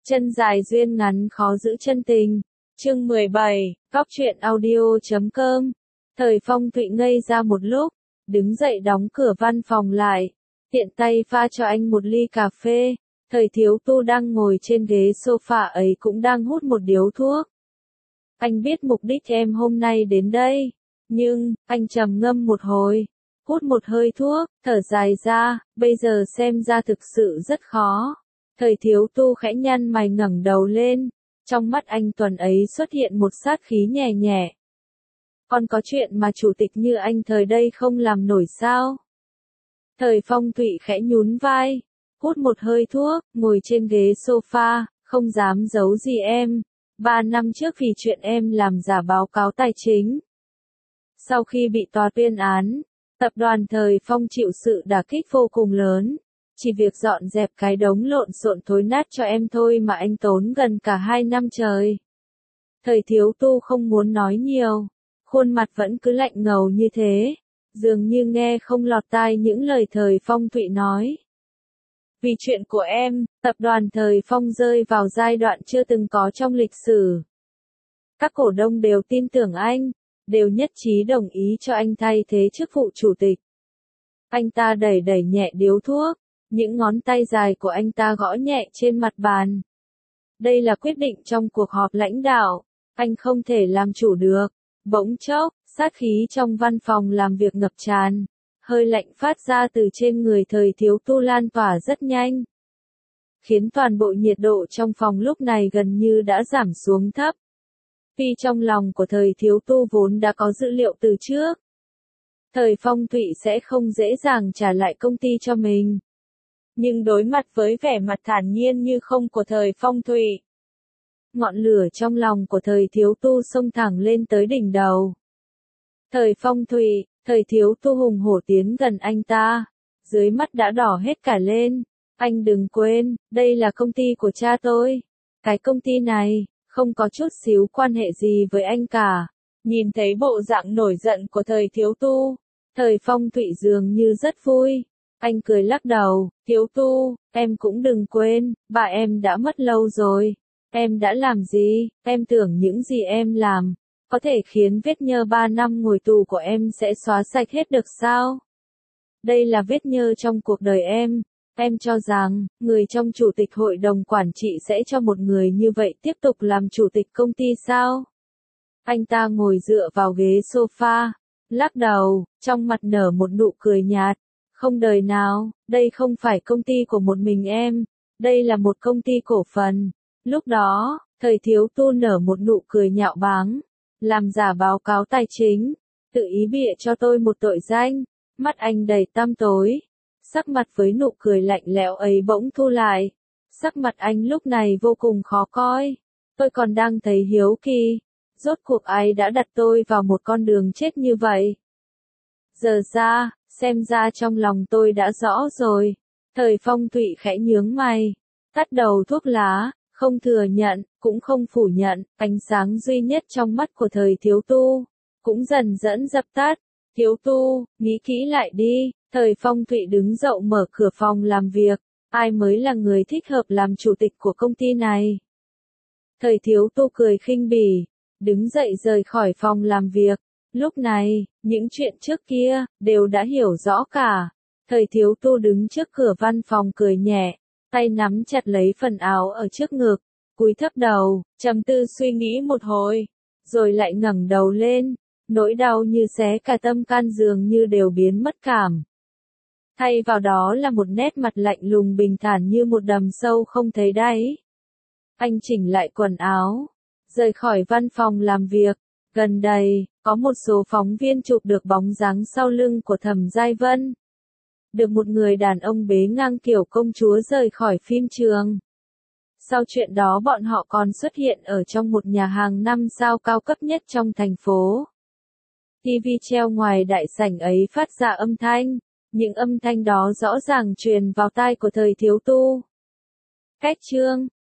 Chân dài duyên ngắn khó giữ chân tình. Chương 17, Góc truyện audio.com. Thời Phong Thụy ngây ra một lúc, đứng dậy đóng cửa văn phòng lại, tiện tay pha cho anh một ly cà phê. Thời Thiếu Tu đang ngồi trên ghế sofa ấy cũng đang hút một điếu thuốc. Anh biết mục đích em hôm nay đến đây, nhưng, anh trầm ngâm một hồi, hút một hơi thuốc, thở dài ra, bây giờ xem ra thực sự rất khó. Thời Thiếu Tu khẽ nhăn mày ngẩng đầu lên, trong mắt anh tuần ấy xuất hiện một sát khí nhẹ nhẹ. Còn có chuyện mà chủ tịch như anh thời đây không làm nổi sao? Thời Phong Thụy khẽ nhún vai, hút một hơi thuốc, ngồi trên ghế sofa, không dám giấu gì em. 3 năm trước vì chuyện em làm giả báo cáo tài chính. Sau khi bị tòa tuyên án, tập đoàn Thời Phong chịu sự đả kích vô cùng lớn. Chỉ việc dọn dẹp cái đống lộn xộn thối nát cho em thôi mà anh tốn gần cả 2 năm trời. Thời Thiếu Tu không muốn nói nhiều, khuôn mặt vẫn cứ lạnh ngầu như thế, dường như nghe không lọt tai những lời Thời Phong Thụy nói. Vì chuyện của em, tập đoàn Thời Phong rơi vào giai đoạn chưa từng có trong lịch sử. Các cổ đông đều tin tưởng anh, đều nhất trí đồng ý cho anh thay thế chức vụ chủ tịch. Anh ta đẩy đẩy nhẹ điếu thuốc, những ngón tay dài của anh ta gõ nhẹ trên mặt bàn. Đây là quyết định trong cuộc họp lãnh đạo, anh không thể làm chủ được. Bỗng chốc, sát khí trong văn phòng làm việc ngập tràn. Hơi lạnh phát ra từ trên người Thời Thiếu Tu lan tỏa rất nhanh, khiến toàn bộ nhiệt độ trong phòng lúc này gần như đã giảm xuống thấp. Vì trong lòng của Thời Thiếu Tu vốn đã có dữ liệu từ trước. Thời Phong Thụy sẽ không dễ dàng trả lại công ty cho mình. Nhưng đối mặt với vẻ mặt thản nhiên như không của Thời Phong Thụy, ngọn lửa trong lòng của Thời Thiếu Tu xông thẳng lên tới đỉnh đầu. Thời Phong Thụy, Thời Thiếu Tu hùng hổ tiến gần anh ta, dưới mắt đã đỏ hết cả lên. Anh đừng quên, đây là công ty của cha tôi. Cái công ty này, không có chút xíu quan hệ gì với anh cả. Nhìn thấy bộ dạng nổi giận của Thời Thiếu Tu, Thời Phong Thụy dường như rất vui. Anh cười lắc đầu, Thiếu Tu, em cũng đừng quên, bà em đã mất lâu rồi. Em đã làm gì, em tưởng những gì em làm có thể khiến vết nhơ 3 năm ngồi tù của em sẽ xóa sạch hết được sao? Đây là vết nhơ trong cuộc đời em. Em cho rằng, người trong chủ tịch hội đồng quản trị sẽ cho một người như vậy tiếp tục làm chủ tịch công ty sao? Anh ta ngồi dựa vào ghế sofa, lắc đầu, trong mặt nở một nụ cười nhạt. Không đời nào, đây không phải công ty của một mình em. Đây là một công ty cổ phần. Lúc đó, Thời Thiếu Tu nở một nụ cười nhạo báng. Làm giả báo cáo tài chính, tự ý bịa cho tôi một tội danh. Mắt anh đầy tăm tối, sắc mặt với nụ cười lạnh lẽo ấy bỗng thu lại. Sắc mặt anh lúc này vô cùng khó coi. Tôi còn đang thấy hiếu kỳ, rốt cuộc ai đã đặt tôi vào một con đường chết như vậy. Giờ ra, xem ra trong lòng tôi đã rõ rồi. Thời Phong Thụy khẽ nhướng mày, tắt đầu thuốc lá. Không thừa nhận, cũng không phủ nhận, ánh sáng duy nhất trong mắt của Thời Thiếu Tu cũng dần dần dập tắt. Thiếu Tu, nghĩ kỹ lại đi. Thời Phong Thụy đứng dậy mở cửa phòng làm việc. Ai mới là người thích hợp làm chủ tịch của công ty này? Thời Thiếu Tu cười khinh bỉ, đứng dậy rời khỏi phòng làm việc. Lúc này, những chuyện trước kia đều đã hiểu rõ cả. Thời Thiếu Tu đứng trước cửa văn phòng cười nhẹ, tay nắm chặt lấy phần áo ở trước ngực, cúi thấp đầu, trầm tư suy nghĩ một hồi, rồi lại ngẩng đầu lên, nỗi đau như xé cả tâm can dường như đều biến mất cảm. Thay vào đó là một nét mặt lạnh lùng bình thản như một đầm sâu không thấy đáy. Anh chỉnh lại quần áo, rời khỏi văn phòng làm việc. Gần đây, có một số phóng viên chụp được bóng dáng sau lưng của Thẩm Giai Vân. Được một người đàn ông bế ngang kiểu công chúa rời khỏi phim trường. Sau chuyện đó bọn họ còn xuất hiện ở trong một nhà hàng 5 sao cao cấp nhất trong thành phố. TV treo ngoài đại sảnh ấy phát ra âm thanh. Những âm thanh đó rõ ràng truyền vào tai của Thời Thiếu Tu. Cách chương